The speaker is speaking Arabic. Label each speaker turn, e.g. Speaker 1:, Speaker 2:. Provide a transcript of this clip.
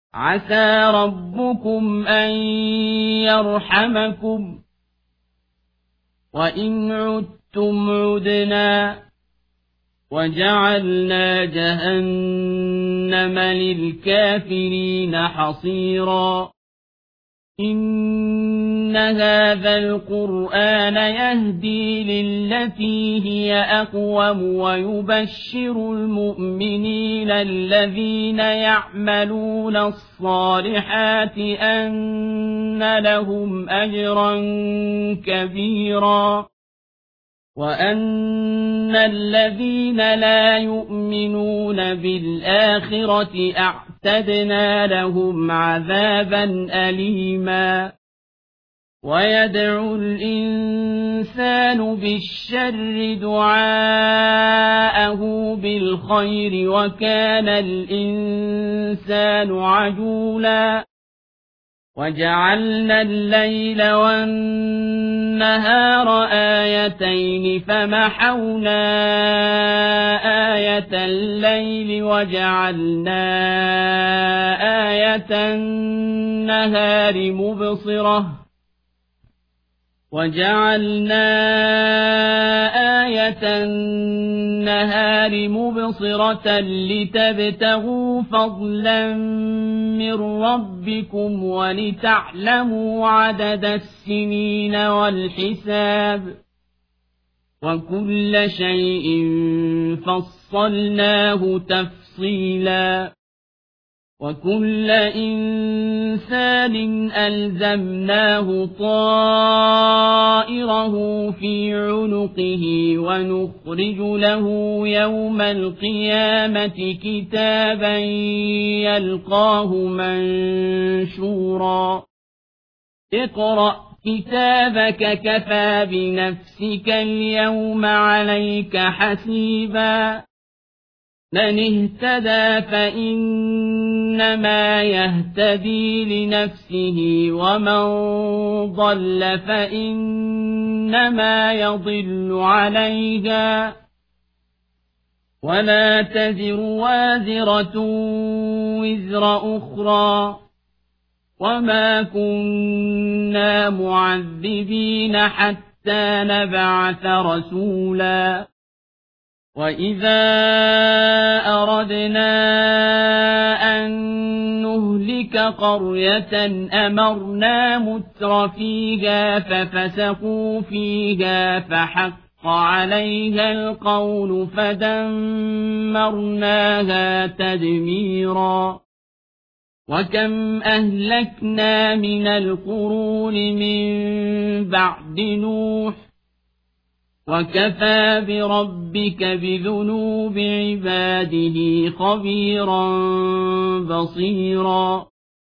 Speaker 1: عسى ربكم أن يرحمكم وإن عدتم عدنا وجعلنا جهنم للكافرين حصيرا إن هذا القرآن يهدي للتي هي أقوم ويبشر المؤمنين الذين يعملون الصالحات أن لهم أجرا كبيرا وأن الذين لا يؤمنون بالآخرة أعتدنا لهم عذابا أليما ويدعو الإنسان بالشر دعاءه بالخير وكان الإنسان عجولا وجعلنا الليل والنهار آيتين فمحونا آية الليل وجعلنا آية النهار مبصرة لتبتغوا فضلا من ربكم ولتعلموا عدد السنين والحساب وكل شيء فصلناه تفصيلا وكل إنسان ألزمناه طائره في عنقه ونخرج له يوم القيامة كتابا يلقاه منشورا اقرأ كتابك كفى بنفسك اليوم عليك حسيبا من اهتدى فإنما يهتدي لنفسه ومن ضل فإنما يضل عليها ولا تزر وازرة وزر أخرى وما كنا معذبين حتى نبعث رسولا وإذا أردنا أن نهلك قرية أمرنا مترفيها ففسقوا فيها فحق عليها القول فدمرناها تدميرا وكم أهلكنا من القرون من بعد نوح وكفى بربك بذنوب عباده خبيرا بصيرا